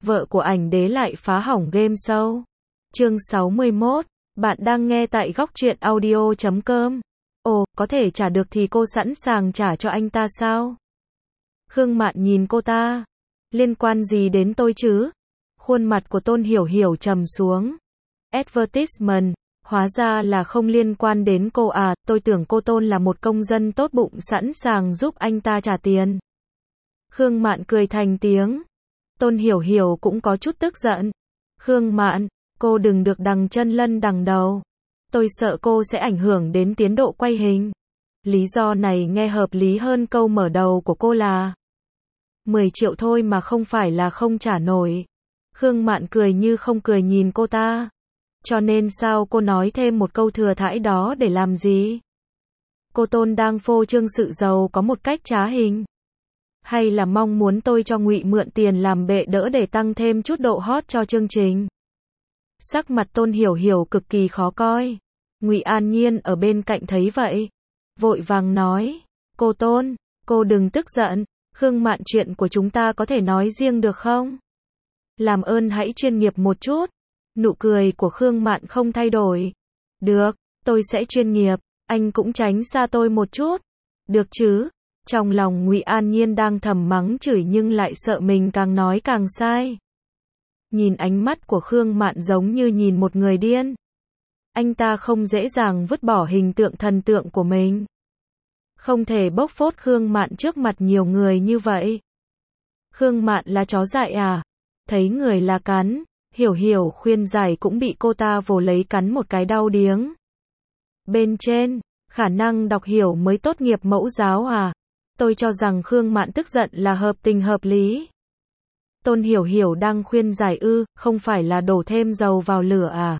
vợ của ảnh đế lại phá hỏng game show. Chương 61, bạn đang nghe tại góc truyện audio.com. Ồ, có thể trả được thì cô sẵn sàng trả cho anh ta sao? Khương Mạn nhìn cô ta. Liên quan gì đến tôi chứ? Khuôn mặt của Tôn Hiểu Hiểu trầm xuống. Advertisement, hóa ra là không liên quan đến cô à, tôi tưởng cô Tôn là một công dân tốt bụng sẵn sàng giúp anh ta trả tiền. Khương Mạn cười thành tiếng. Tôn Hiểu Hiểu cũng có chút tức giận. Khương Mạn, cô đừng được đằng chân lân đằng đầu. Tôi sợ cô sẽ ảnh hưởng đến tiến độ quay hình. Lý do này nghe hợp lý hơn câu mở đầu của cô là 10 triệu thôi mà không phải là không trả nổi. Khương Mạn cười như không cười nhìn cô ta. Cho nên sao cô nói thêm một câu thừa thãi đó để làm gì? Cô Tôn đang phô trương sự giàu có một cách trá hình. Hay là mong muốn tôi cho Ngụy mượn tiền làm bệ đỡ để tăng thêm chút độ hot cho chương trình? Sắc mặt Tôn Hiểu Hiểu cực kỳ khó coi. Ngụy An Nhiên ở bên cạnh thấy vậy, vội vàng nói, cô Tôn, cô đừng tức giận, Khương Mạn chuyện của chúng ta có thể nói riêng được không? Làm ơn hãy chuyên nghiệp một chút. Nụ cười của Khương Mạn không thay đổi. Được, tôi sẽ chuyên nghiệp, anh cũng tránh xa tôi một chút. Được chứ? Trong lòng Ngụy An Nhiên đang thầm mắng chửi nhưng lại sợ mình càng nói càng sai. Nhìn ánh mắt của Khương Mạn giống như nhìn một người điên. Anh ta không dễ dàng vứt bỏ hình tượng thần tượng của mình. Không thể bốc phốt Khương Mạn trước mặt nhiều người như vậy. Khương Mạn là chó dại à? Thấy người là cắn, Hiểu Hiểu khuyên giải cũng bị cô ta vồ lấy cắn một cái đau điếng. Bên trên, khả năng đọc hiểu mới tốt nghiệp mẫu giáo à? Tôi cho rằng Khương Mạn tức giận là hợp tình hợp lý. Tôn Hiểu Hiểu đang khuyên giải không phải là đổ thêm dầu vào lửa à?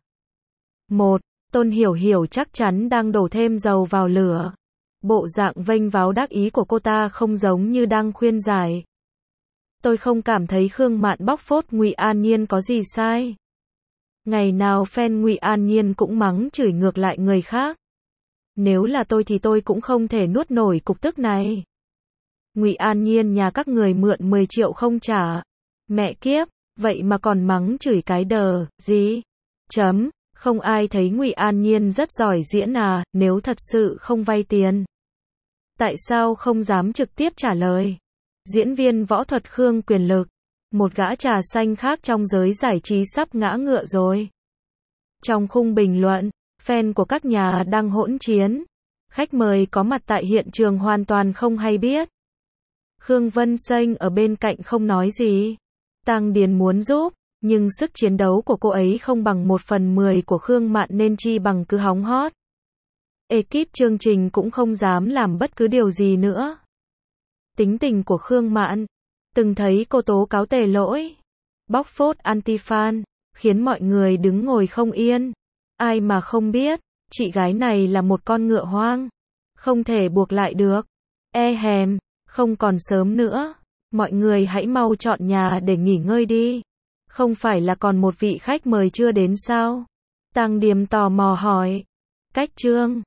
Tôn Hiểu Hiểu chắc chắn đang đổ thêm dầu vào lửa. Bộ dạng vênh váo đắc ý của cô ta không giống như đang khuyên giải. Tôi không cảm thấy Khương Mạn bóc phốt Ngụy An Nhiên có gì sai. Ngày nào fan Ngụy An Nhiên cũng mắng chửi ngược lại người khác. Nếu là tôi thì tôi cũng không thể nuốt nổi cục tức này. Ngụy An Nhiên nhà các người mượn 10 triệu không trả. Mẹ kiếp, vậy mà còn mắng chửi cái đờ, gì? Không ai thấy Ngụy An Nhiên rất giỏi diễn à, nếu thật sự không vay tiền. Tại sao không dám trực tiếp trả lời? Diễn viên võ thuật Khương Quyền Lực, một gã trà xanh khác trong giới giải trí sắp ngã ngựa rồi. Trong khung bình luận, fan của các nhà đang hỗn chiến. Khách mời có mặt tại hiện trường hoàn toàn không hay biết. Khương Vân Xanh ở bên cạnh không nói gì. Tăng Điền muốn giúp, nhưng sức chiến đấu của cô ấy không bằng 1/10 của Khương Mạn nên chi bằng cứ hóng hot. Ekip chương trình cũng không dám làm bất cứ điều gì nữa. Tính tình của Khương Mạn, từng thấy cô tố cáo tề lỗi, bóc phốt anti-fan, khiến mọi người đứng ngồi không yên. Ai mà không biết, chị gái này là một con ngựa hoang, không thể buộc lại được. Không còn sớm nữa, mọi người hãy mau chọn nhà để nghỉ ngơi đi. Không phải là còn một vị khách mời chưa đến sao? Tăng Điềm tò mò hỏi. Cách chương